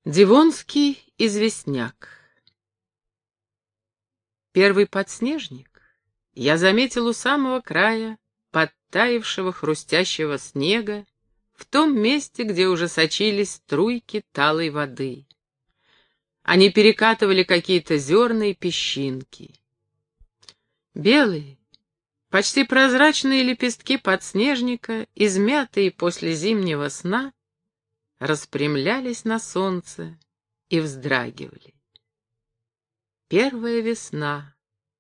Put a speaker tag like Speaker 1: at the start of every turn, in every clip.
Speaker 1: Дивонский известняк. Первый подснежник я заметил у самого края подтаявшего хрустящего снега, в том месте, где уже сочились струйки талой воды. Они перекатывали какие-то зерна и песчинки. Белые, почти прозрачные лепестки подснежника, измятые после зимнего сна, распрямлялись на солнце и вздрагивали. Первая весна,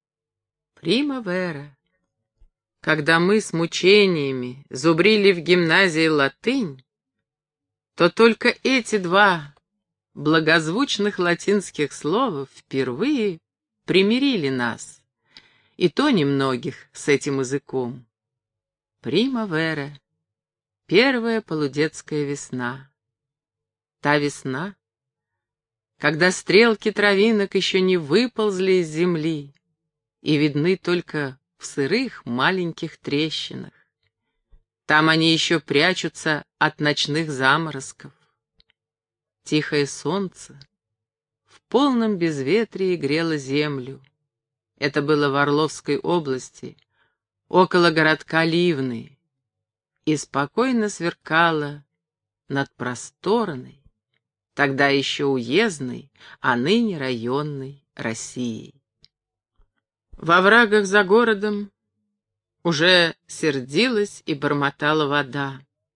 Speaker 1: примавера. Когда мы с мучениями зубрили в гимназии латынь, то только эти два благозвучных латинских слова впервые примирили нас, и то немногих, с этим языком. Примавера, первая полудетская весна. Та весна, когда стрелки травинок еще не выползли из земли и видны только в сырых маленьких трещинах. Там они еще прячутся от ночных заморозков. Тихое солнце в полном безветрии грело землю. Это было в Орловской области, около городка Ливны, и спокойно сверкало над просторной, тогда еще уездной, а ныне районной Россией. Во оврагах за городом уже сердилась и бормотала вода.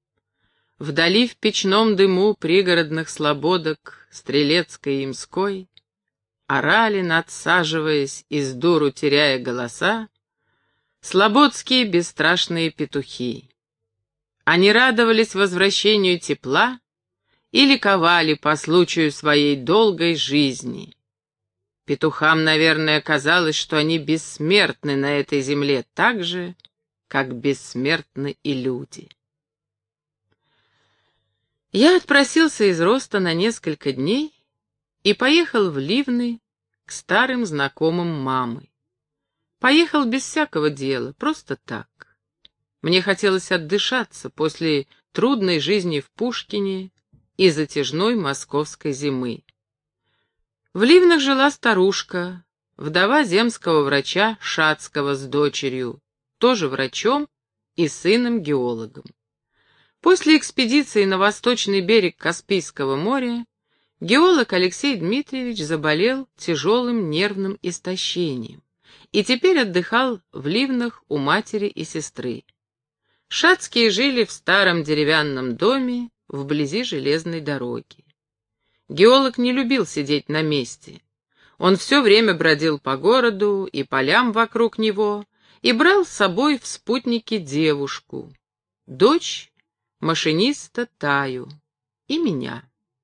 Speaker 1: Вдали в печном дыму пригородных слободок Стрелецкой и Имской орали, надсаживаясь и с дуру теряя голоса, слободские бесстрашные петухи. Они радовались возвращению тепла и ликовали по случаю своей долгой жизни. Петухам, наверное, казалось, что они бессмертны на этой земле так же, как бессмертны и люди. Я отпросился из Роста на несколько дней и поехал в Ливны к старым знакомым мамы. Поехал без всякого дела, просто так. Мне хотелось отдышаться после трудной жизни в Пушкине и затяжной московской зимы. В Ливнах жила старушка, вдова земского врача Шацкого с дочерью, тоже врачом и сыном-геологом. После экспедиции на восточный берег Каспийского моря геолог Алексей Дмитриевич заболел тяжелым нервным истощением и теперь отдыхал в Ливнах у матери и сестры. Шацкие жили в старом деревянном доме вблизи железной дороги. Геолог не любил сидеть на месте. Он все время бродил по городу и полям вокруг него и брал с собой в спутники девушку, дочь машиниста Таю и меня.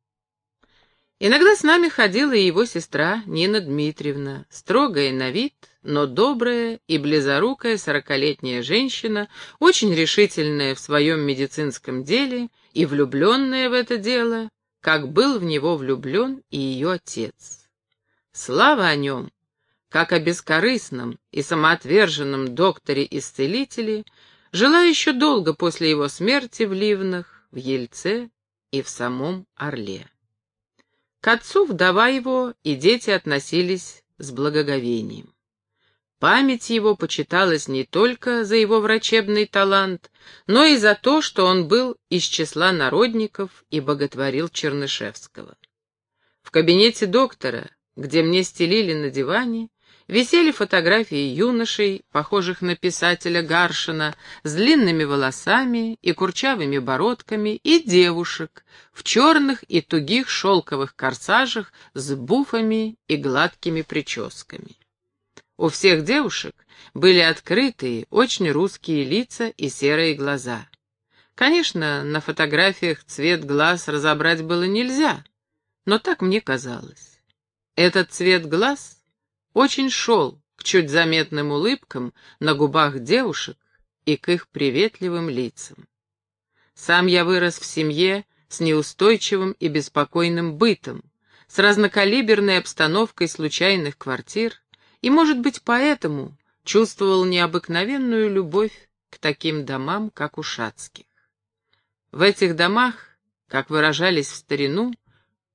Speaker 1: Иногда с нами ходила и его сестра Нина Дмитриевна, строгая на вид, но добрая и близорукая 40-летняя женщина, очень решительная в своем медицинском деле и влюбленная в это дело, как был в него влюблен и ее отец. Слава о нем, как о бескорыстном и самоотверженном докторе-исцелителе, жила еще долго после его смерти в Ливнах, в Ельце и в самом Орле. К отцу вдова его и дети относились с благоговением. Память его почиталась не только за его врачебный талант, но и за то, что он был из числа народников и боготворил Чернышевского. В кабинете доктора, где мне стелили на диване, висели фотографии юношей, похожих на писателя Гаршина, с длинными волосами и курчавыми бородками, и девушек в черных и тугих шелковых корсажах с буфами и гладкими прическами. У всех девушек были открытые, очень русские лица и серые глаза. Конечно, на фотографиях цвет глаз разобрать было нельзя, но так мне казалось. Этот цвет глаз очень шел к чуть заметным улыбкам на губах девушек и к их приветливым лицам. Сам я вырос в семье с неустойчивым и беспокойным бытом, с разнокалиберной обстановкой случайных квартир, и, может быть, поэтому чувствовал необыкновенную любовь к таким домам, как у Шацких. В этих домах, как выражались в старину,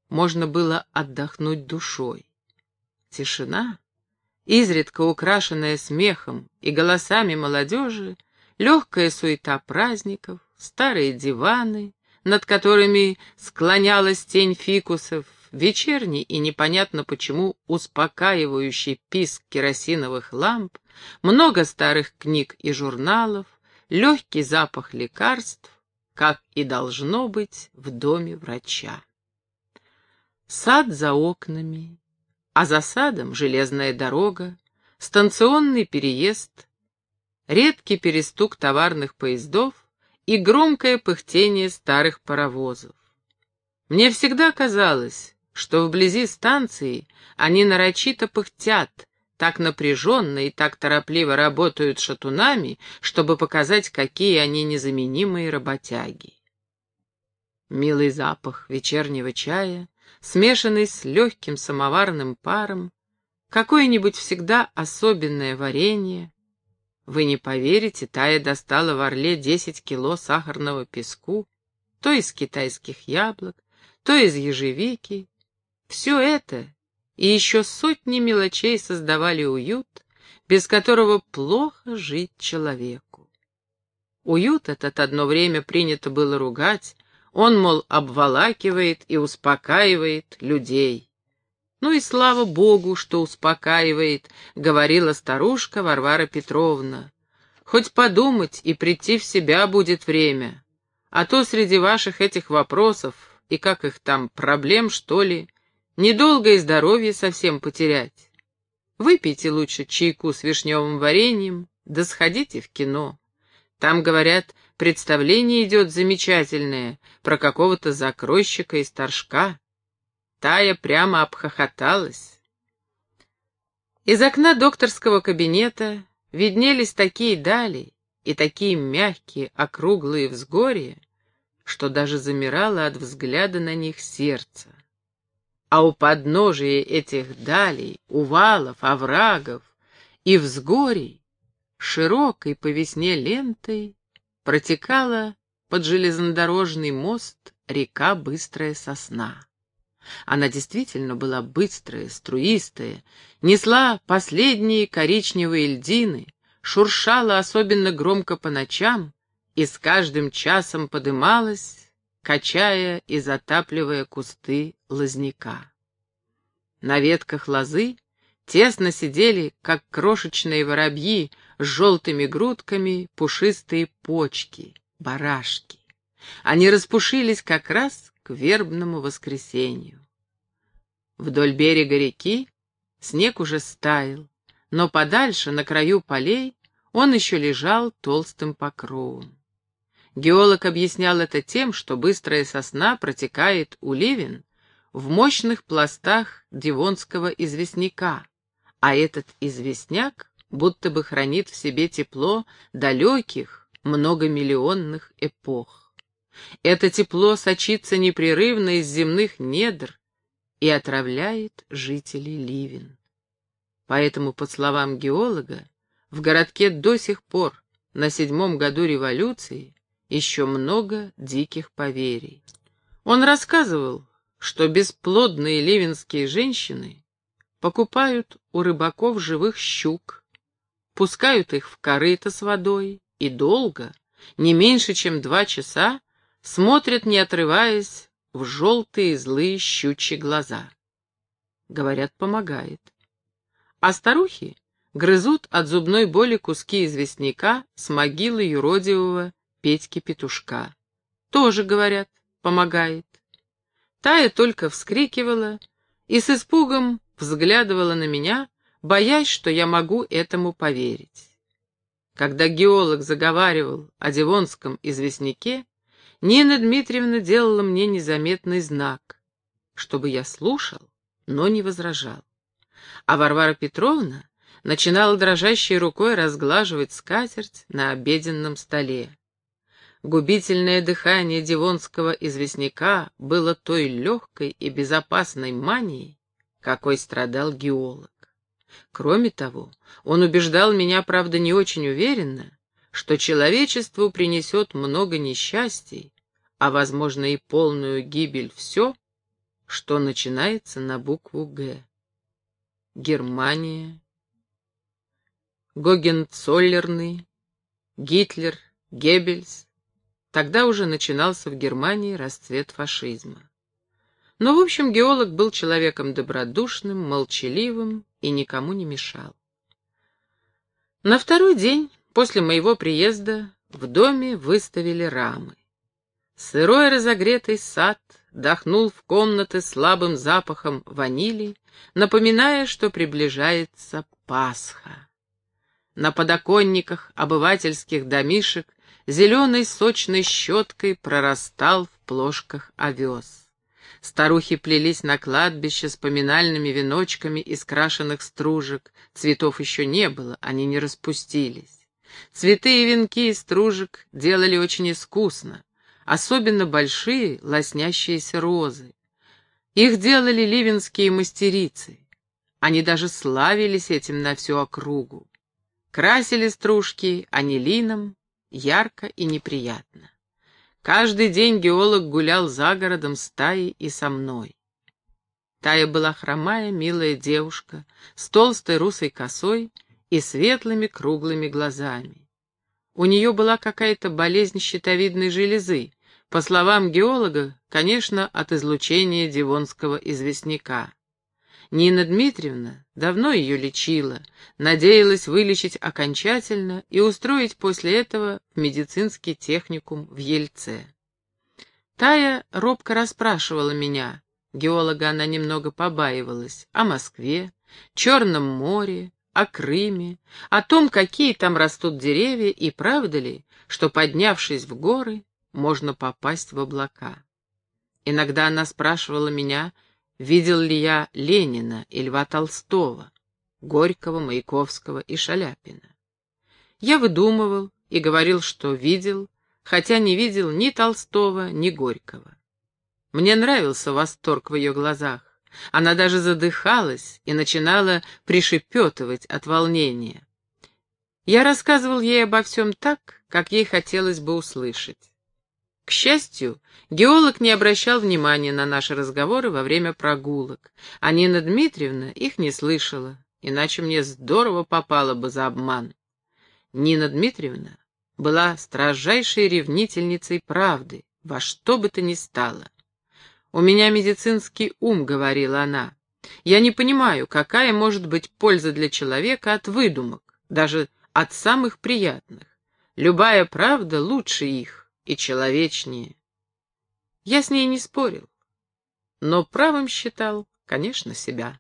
Speaker 1: можно было отдохнуть душой. Тишина, изредка украшенная смехом и голосами молодежи, легкая суета праздников, старые диваны, над которыми склонялась тень фикусов, вечерний и непонятно почему успокаивающий писк керосиновых ламп, много старых книг и журналов, легкий запах лекарств, как и должно быть в доме врача. Сад за окнами, а за садом железная дорога, станционный переезд, редкий перестук товарных поездов и громкое пыхтение старых паровозов. Мне всегда казалось, что вблизи станции они нарочито пыхтят, так напряженно и так торопливо работают шатунами, чтобы показать, какие они незаменимые работяги. Милый запах вечернего чая, смешанный с легким самоварным паром, какое-нибудь всегда особенное варенье. Вы не поверите, Тая достала в Орле 10 кило сахарного песку, то из китайских яблок, то из ежевики. Все это и еще сотни мелочей создавали уют, без которого плохо жить человеку. Уют этот одно время принято было ругать, он, мол, обволакивает и успокаивает людей. Ну и слава Богу, что успокаивает, говорила старушка Варвара Петровна. Хоть подумать и прийти в себя будет время, а то среди ваших этих вопросов, и как их там, проблем, что ли, недолго и здоровье совсем потерять. Выпейте лучше чайку с вишневым вареньем, да сходите в кино. Там, говорят, представление идет замечательное про какого-то закройщика из Торжка. Тая прямо обхохоталась. Из окна докторского кабинета виднелись такие дали и такие мягкие, округлые взгорья, что даже замирало от взгляда на них сердце. А у подножия этих далей, увалов, оврагов и взгорий широкой по весне лентой протекала под железнодорожный мост река Быстрая Сосна. Она действительно была быстрая, струистая, несла последние коричневые льдины, шуршала особенно громко по ночам и с каждым часом подымалась, качая и затапливая кусты лозняка. На ветках лозы тесно сидели, как крошечные воробьи с желтыми грудками, пушистые почки, барашки. Они распушились как раз к вербному воскресенью. Вдоль берега реки снег уже стаял, но подальше, на краю полей, он еще лежал толстым покровом. Геолог объяснял это тем, что Быстрая Сосна протекает у Ливен в мощных пластах Дивонского известняка, а этот известняк будто бы хранит в себе тепло далеких, многомиллионных эпох. Это тепло сочится непрерывно из земных недр и отравляет жителей Ливен. Поэтому, по словам геолога, в городке до сих пор, на 7-м году революции, еще много диких поверий. Он рассказывал, что бесплодные ливенские женщины покупают у рыбаков живых щук, пускают их в корыто с водой и долго, не меньше чем 2 часа, смотрят, не отрываясь, в желтые злые щучьи глаза. Говорят, помогает. А старухи грызут от зубной боли куски известняка с могилы юродивого Петьки-петушка. Тоже, говорят, помогает. Тая только вскрикивала и с испугом взглядывала на меня, боясь, что я могу этому поверить. Когда геолог заговаривал о Дивонском известняке, Нина Дмитриевна делала мне незаметный знак, чтобы я слушал, но не возражал. А Варвара Петровна начинала дрожащей рукой разглаживать скатерть на обеденном столе. Губительное дыхание Дивонского известняка было той легкой и безопасной манией, какой страдал геолог. Кроме того, он убеждал меня, правда, не очень уверенно, что человечеству принесет много несчастий, а, возможно, и полную гибель все, что начинается на букву «Г». Германия, Гогенцоллерны, Гитлер, Геббельс. Тогда уже начинался в Германии расцвет фашизма. Но, в общем, геолог был человеком добродушным, молчаливым и никому не мешал. На второй день после моего приезда в доме выставили рамы. Сырой разогретый сад дохнул в комнаты слабым запахом ванили, напоминая, что приближается Пасха. На подоконниках обывательских домишек зеленой сочной щеткой прорастал в плошках овес. Старухи плелись на кладбище с поминальными веночками из крашеных стружек. Цветов еще не было, они не распустились. Цветы и венки из стружек делали очень искусно, особенно большие лоснящиеся розы. Их делали ливенские мастерицы. Они даже славились этим на всю округу. Красили стружки анилином, ярко и неприятно. Каждый день геолог гулял за городом с Таей и со мной. Тая была хромая, милая девушка, с толстой русой косой и светлыми круглыми глазами. У нее была какая-то болезнь щитовидной железы, по словам геолога, конечно, от излучения дивонского известняка. Нина Дмитриевна давно ее лечила, надеялась вылечить окончательно и устроить после этого в медицинский техникум в Ельце. Тая робко расспрашивала меня, геолога она немного побаивалась, о Москве, Черном море, о Крыме, о том, какие там растут деревья и правда ли, что, поднявшись в горы, можно попасть в облака. Иногда она спрашивала меня, видел ли я Ленина и Льва Толстого, Горького, Маяковского и Шаляпина. Я выдумывал и говорил, что видел, хотя не видел ни Толстого, ни Горького. Мне нравился восторг в ее глазах. Она даже задыхалась и начинала пришепетывать от волнения. Я рассказывал ей обо всем так, как ей хотелось бы услышать. К счастью, геолог не обращал внимания на наши разговоры во время прогулок, а Нина Дмитриевна их не слышала, иначе мне здорово попало бы за обман. Нина Дмитриевна была строжайшей ревнительницей правды, во что бы то ни стало. «У меня медицинский ум», — говорила она. «Я не понимаю, какая может быть польза для человека от выдумок, даже от самых приятных. Любая правда лучше их и человечнее». Я с ней не спорил, но правым считал, конечно, себя.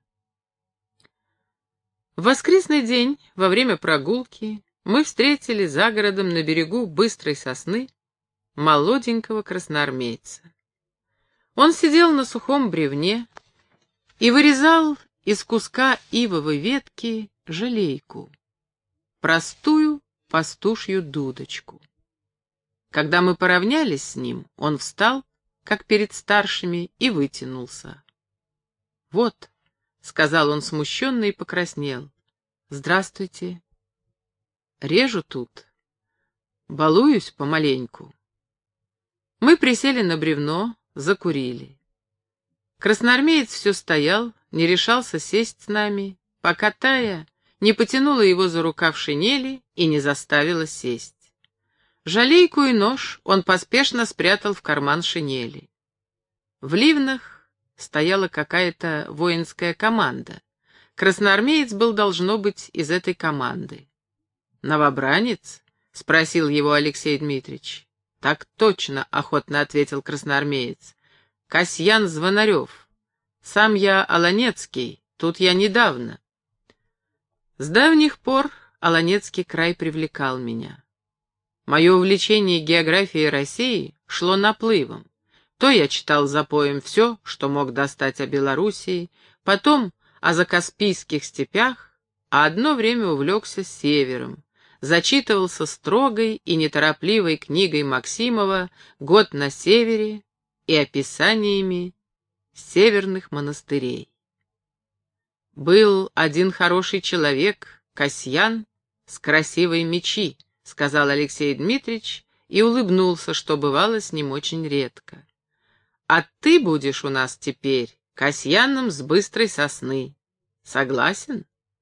Speaker 1: В воскресный день, во время прогулки, мы встретили за городом на берегу быстрой сосны молоденького красноармейца. Он сидел на сухом бревне и вырезал из куска ивовой ветки жалейку, простую пастушью дудочку. Когда мы поравнялись с ним, он встал, как перед старшими, и вытянулся. «Вот», — сказал он смущенно и покраснел, — «здравствуйте. Режу тут. Балуюсь помаленьку». Мы присели на бревно, закурили. Красноармеец все стоял, не решался сесть с нами, пока Тая не потянула его за рукав шинели и не заставила сесть. Жалейку и нож он поспешно спрятал в карман шинели. В Ливнах стояла какая-то воинская команда. Красноармеец был, должно быть, из этой команды. «Новобранец?» — спросил его Алексей Дмитриевич. «Так точно», — охотно ответил красноармеец. «Касьян Звонарев. Сам я Олонецкий, тут я недавно». С давних пор Олонецкий край привлекал меня. Мое увлечение географией России шло наплывом. То я читал запоем все, что мог достать о Белоруссии, потом о закаспийских степях, а одно время увлекся севером. Зачитывался строгой и неторопливой книгой Максимова «Год на севере» и описаниями северных монастырей. «Был один хороший человек, Касьян, с красивой мечи», — сказал Алексей Дмитриевич и улыбнулся, что бывало с ним очень редко. «А ты будешь у нас теперь Касьяном с быстрой сосны. Согласен?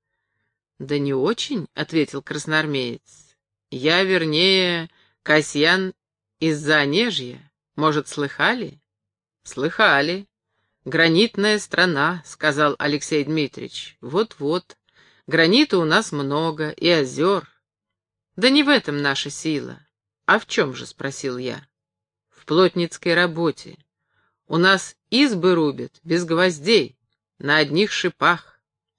Speaker 1: Да не очень, — ответил красноармеец. Я, вернее, Касьян из-за Онежья. Может, слыхали? Слыхали. Гранитная страна, — сказал Алексей Дмитриевич. Вот-вот. Гранита у нас много, и озер. Да не в этом наша сила. А в чем же, — спросил я. В плотницкой работе. У нас избы рубят, без гвоздей, на одних шипах.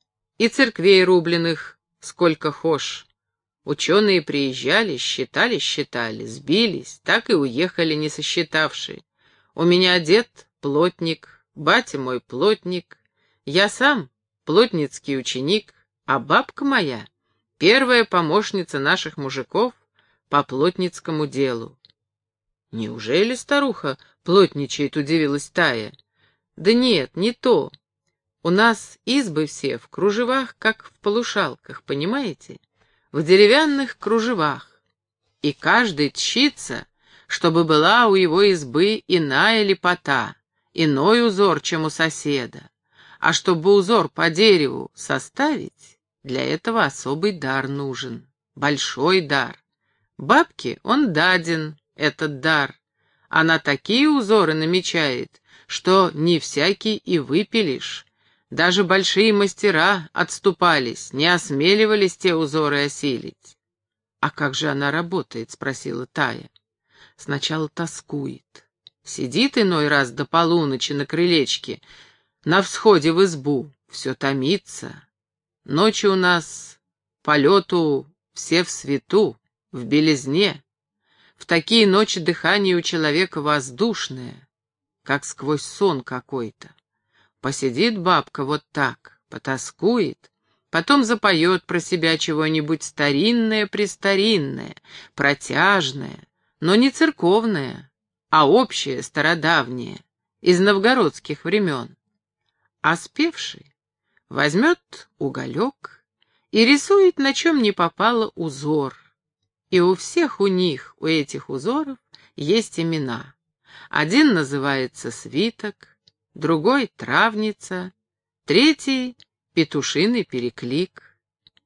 Speaker 1: И церквей рубленых сколько хошь. Ученые приезжали, считали, сбились, так и уехали, не сосчитавши. У меня дед плотник, батя мой плотник, я сам плотницкий ученик, а бабка моя — первая помощница наших мужиков по плотницкому делу. «Неужели старуха плотничает?» — удивилась Тая. «Да нет, не то. У нас избы все в кружевах, как в полушалках, понимаете? В деревянных кружевах. И каждый тщится, чтобы была у его избы иная лепота, иной узор, чем у соседа. А чтобы узор по дереву составить, для этого особый дар нужен, большой дар. Бабке он даден, этот дар. Она такие узоры намечает, что не всякий и выпилишь. Даже большие мастера отступались, не осмеливались те узоры осилить. «А как же она работает?» — спросила Тая. «Сначала тоскует. Сидит иной раз до полуночи на крылечке, на всходе в избу, все томится. Ночи у нас по лету все в свету, в белизне. В такие ночи дыхание у человека воздушное, как сквозь сон какой-то. Посидит бабка вот так, потоскует, потом запоет про себя чего-нибудь старинное-престаринное, протяжное, но не церковное, а общее, стародавнее, из новгородских времен. А спевший возьмет уголек и рисует, на чем не попало, узор. И у всех у них, у этих узоров, есть имена. Один называется свиток, другой — травница, третий — петушиный переклик.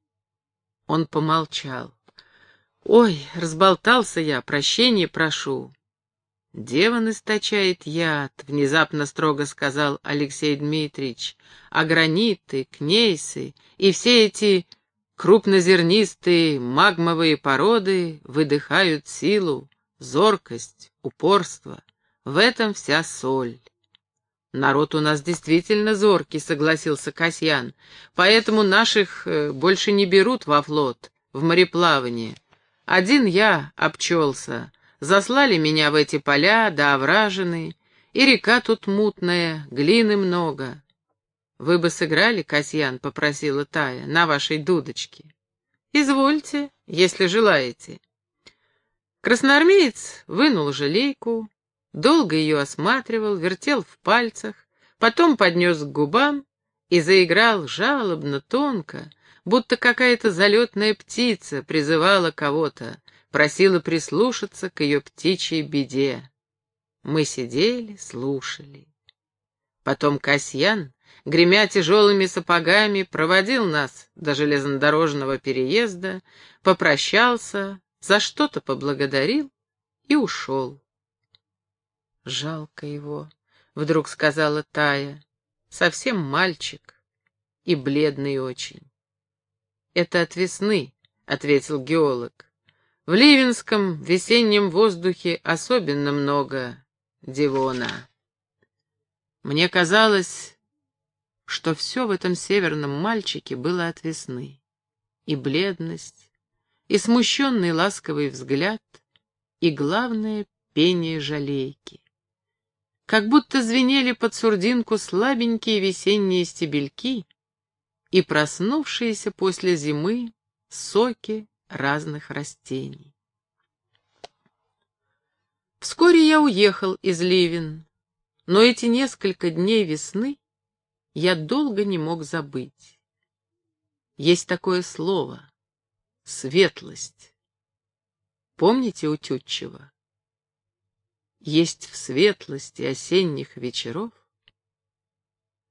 Speaker 1: Он помолчал. «Ой, разболтался я, прощения прошу». «Деван источает яд», — внезапно строго сказал Алексей Дмитриевич, «а граниты, кнейсы и все эти крупнозернистые магмовые породы выдыхают силу, зоркость, упорство. В этом вся соль». «Народ у нас действительно зоркий», — согласился Касьян, «поэтому наших больше не берут во флот, в мореплавание. Один я обчелся, заслали меня в эти поля да овражины, и река тут мутная, глины много». «Вы бы сыграли, Касьян?» — попросила Тая, — «на вашей дудочке». «Извольте, если желаете». Красноармеец вынул жалейку, долго ее осматривал, вертел в пальцах, потом поднес к губам и заиграл жалобно, тонко, будто какая-то залетная птица призывала кого-то, просила прислушаться к ее птичьей беде. Мы сидели, слушали. Потом Касьян, гремя тяжелыми сапогами, проводил нас до железнодорожного переезда, попрощался, за что-то поблагодарил и ушел. «Жалко его», — вдруг сказала Тая, — «совсем мальчик и бледный очень». «Это от весны», — ответил геолог. «В ливенском весеннем воздухе особенно много дивона». Мне казалось, что все в этом северном мальчике было от весны. И бледность, и смущенный ласковый взгляд, и, главное, пение жалейки. Как будто звенели под сурдинку слабенькие весенние стебельки и проснувшиеся после зимы соки разных растений. Вскоре я уехал из Ливен, но эти несколько дней весны я долго не мог забыть. Есть такое слово — светлость. Помните у Тютчева? Есть в светлости осенних вечеров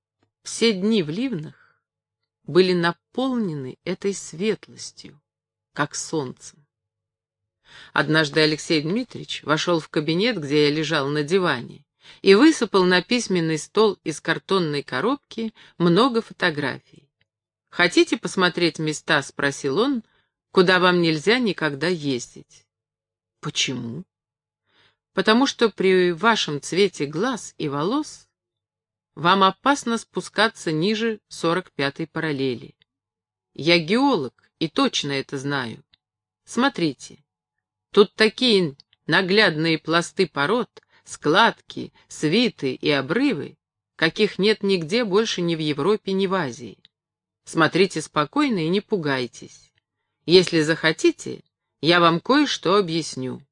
Speaker 1: Все дни в Ливнах были наполнены этой светлостью, как солнцем. Однажды Алексей Дмитриевич вошел в кабинет, где я лежал на диване, и высыпал на письменный стол из картонной коробки много фотографий. «Хотите посмотреть места?» — спросил он, — «куда вам нельзя никогда ездить». «Почему?» «Потому что при вашем цвете глаз и волос вам опасно спускаться ниже 45-й параллели. Я геолог и точно это знаю. Смотрите, тут такие наглядные пласты пород, складки, свиты и обрывы, каких нет нигде больше ни в Европе, ни в Азии. Смотрите спокойно и не пугайтесь. Если захотите, я вам кое-что объясню».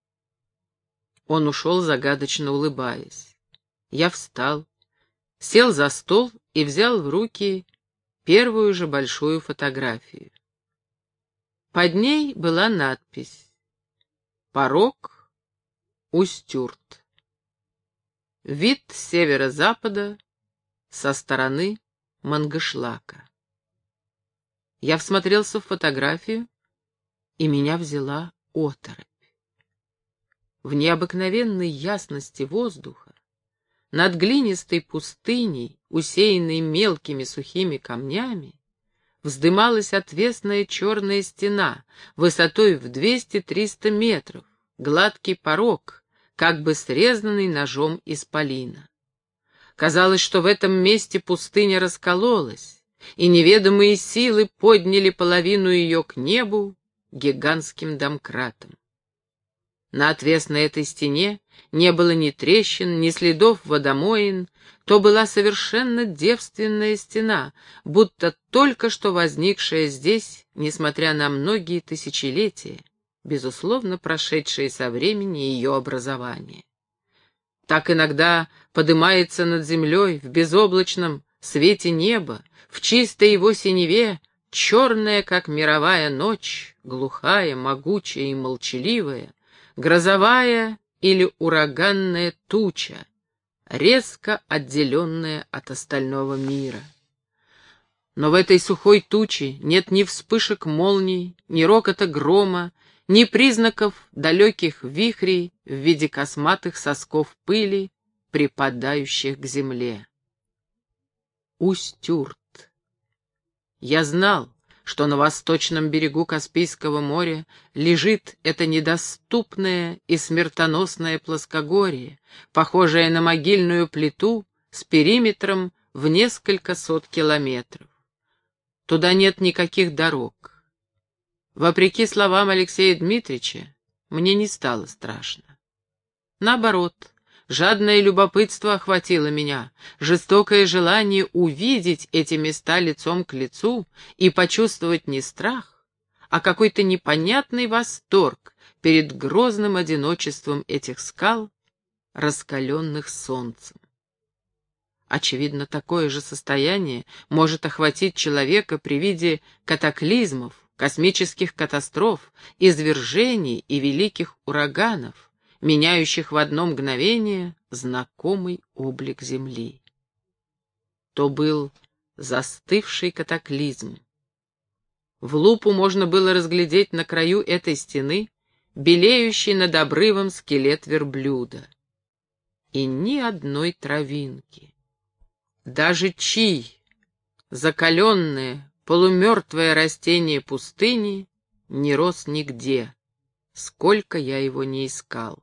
Speaker 1: Он ушел, загадочно улыбаясь. Я встал, сел за стол и взял в руки первую же большую фотографию. Под ней была надпись «Порог Устюрт». Вид с северо-запада со стороны Мангышлака. Я всмотрелся в фотографию, и меня взяла оторопь. В необыкновенной ясности воздуха, над глинистой пустыней, усеянной мелкими сухими камнями, вздымалась отвесная черная стена, высотой в 200-300 метров, гладкий порог, как бы срезанный ножом исполина. Казалось, что в этом месте пустыня раскололась, и неведомые силы подняли половину ее к небу гигантским домкратом. На отвесной этой стене не было ни трещин, ни следов водомоин, то была совершенно девственная стена, будто только что возникшая здесь, несмотря на многие тысячелетия, безусловно прошедшие со времени ее образования. Так иногда подымается над землей в безоблачном свете неба, в чистой его синеве, черная, как мировая ночь, глухая, могучая и молчаливая, грозовая или ураганная туча, резко отделенная от остального мира. Но в этой сухой туче нет ни вспышек молний, ни рокота грома, ни признаков далеких вихрей в виде косматых сосков пыли, припадающих к земле. Устюрт. Я знал, что на восточном берегу Каспийского моря лежит это недоступное и смертоносное плоскогорье, похожее на могильную плиту с периметром в несколько сот километров. Туда нет никаких дорог. Вопреки словам Алексея Дмитриевича, мне не стало страшно. Наоборот, жадное любопытство охватило меня, жестокое желание увидеть эти места лицом к лицу и почувствовать не страх, а какой-то непонятный восторг перед грозным одиночеством этих скал, раскаленных солнцем. Очевидно, такое же состояние может охватить человека при виде катаклизмов, космических катастроф, извержений и великих ураганов, меняющих в одно мгновение знакомый облик Земли. То был застывший катаклизм. В лупу можно было разглядеть на краю этой стены белеющий над обрывом скелет верблюда. И ни одной травинки. Даже чий, закаленное, полумертвое растение пустыни, не рос нигде, сколько я его не искал.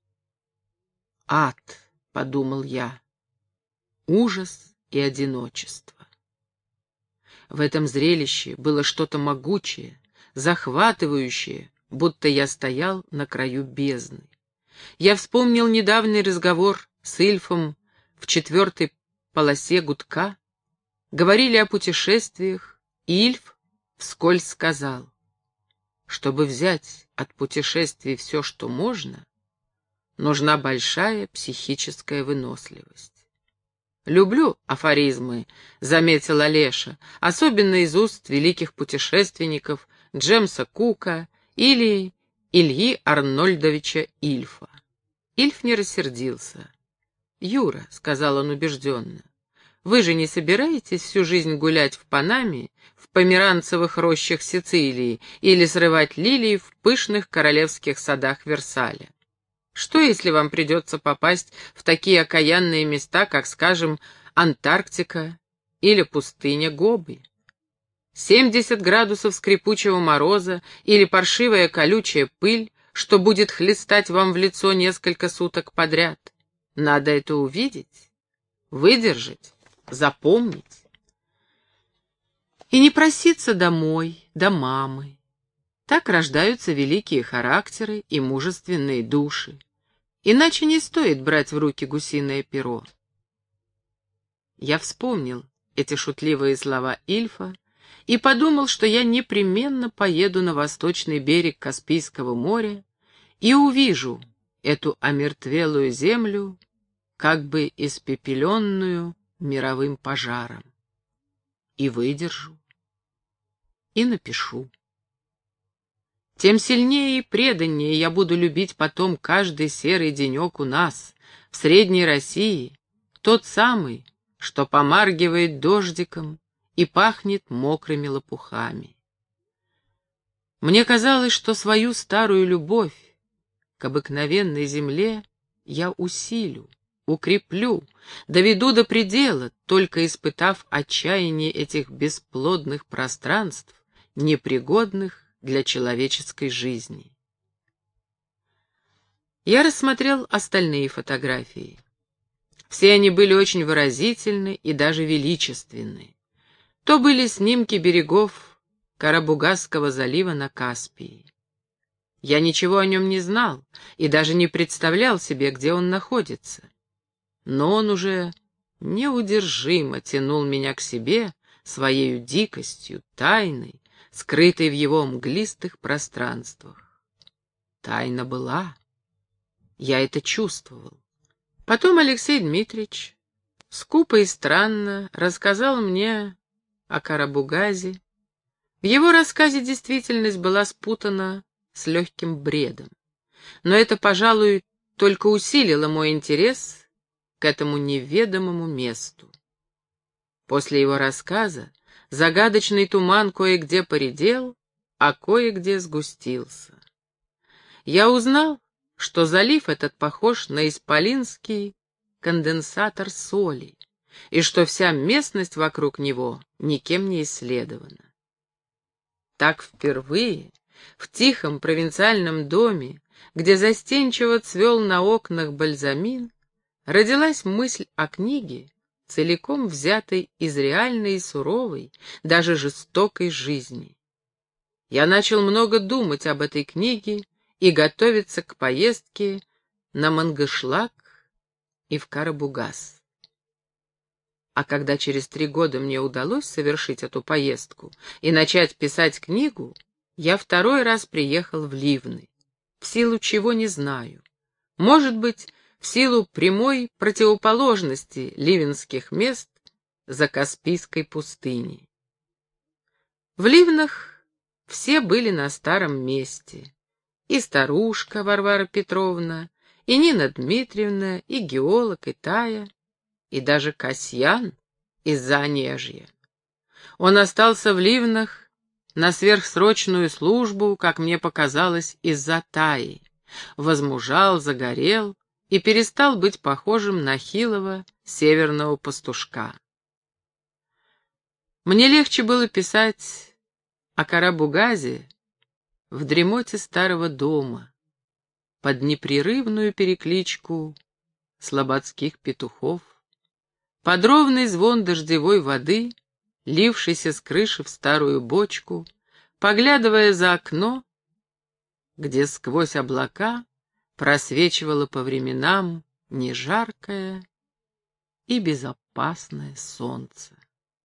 Speaker 1: «Ад», — подумал я, — ужас и одиночество. В этом зрелище было что-то могучее, захватывающее, будто я стоял на краю бездны. Я вспомнил недавний разговор с Ильфом в 4-й полосе гудка. Говорили о путешествиях, и Ильф вскользь сказал: чтобы взять от путешествий все, что можно, нужна большая психическая выносливость. «Люблю афоризмы», — заметил Олеша, особенно из уст великих путешественников Джемса Кука или Ильи Арнольдовича Ильфа. Ильф не рассердился. «Юра», — сказал он убежденно, Вы же не собираетесь всю жизнь гулять в Панаме, в померанцевых рощах Сицилии или срывать лилии в пышных королевских садах Версаля? Что, если вам придется попасть в такие окаянные места, как, скажем, Антарктика или пустыня Гоби? 70 градусов скрипучего мороза или паршивая колючая пыль, что будет хлестать вам в лицо несколько суток подряд. Надо это увидеть, выдержать, запомнить. И не проситься домой, до мамы. Так рождаются великие характеры и мужественные души. Иначе не стоит брать в руки гусиное перо. Я вспомнил эти шутливые слова Ильфа и подумал, что я непременно поеду на восточный берег Каспийского моря и увижу эту омертвелую землю, как бы испепеленную мировым пожаром. И выдержу, и напишу. Тем сильнее и преданнее я буду любить потом каждый серый денек у нас, в Средней России, тот самый, что помаргивает дождиком и пахнет мокрыми лопухами. Мне казалось, что свою старую любовь к обыкновенной земле я усилю, укреплю, доведу до предела, только испытав отчаяние этих бесплодных пространств, непригодных для человеческой жизни. Я рассмотрел остальные фотографии. Все они были очень выразительны и даже величественны. То были снимки берегов Карабугасского залива на Каспии. Я ничего о нем не знал и даже не представлял себе, где он находится. Но он уже неудержимо тянул меня к себе своею дикостью, тайной, скрытой в его мглистых пространствах. Тайна была. Я это чувствовал. Потом Алексей Дмитриевич скупо и странно рассказал мне о Карабугазе. В его рассказе действительность была спутана с легким бредом. Но это, пожалуй, только усилило мой интерес к этому неведомому месту. После его рассказа загадочный туман кое-где поредел, а кое-где сгустился. Я узнал, что залив этот похож на исполинский конденсатор соли, и что вся местность вокруг него никем не исследована. Так впервые в тихом провинциальном доме, где застенчиво цвел на окнах бальзамин, родилась мысль о книге, целиком взятой из реальной и суровой, даже жестокой жизни. Я начал много думать об этой книге и готовиться к поездке на Мангышлак и в Карабугас. А когда через 3 года мне удалось совершить эту поездку и начать писать книгу, я 2-й раз приехал в Ливны, в силу чего не знаю. Может быть, в силу прямой противоположности ливенских мест за Каспийской пустыней. В Ливнах все были на старом месте. И старушка Варвара Петровна, и Нина Дмитриевна, и геолог, и Тая, и даже Касьян из-за Онежья. Он остался в Ливнах на сверхсрочную службу, как мне показалось, из-за Таи, возмужал, загорел и перестал быть похожим на хилого северного пастушка. Мне легче было писать о Карабугазе в дремоте старого дома, под непрерывную перекличку слободских петухов, под ровный звон дождевой воды, лившейся с крыши в старую бочку, поглядывая за окно, где сквозь облака просвечивало по временам нежаркое и безопасное солнце.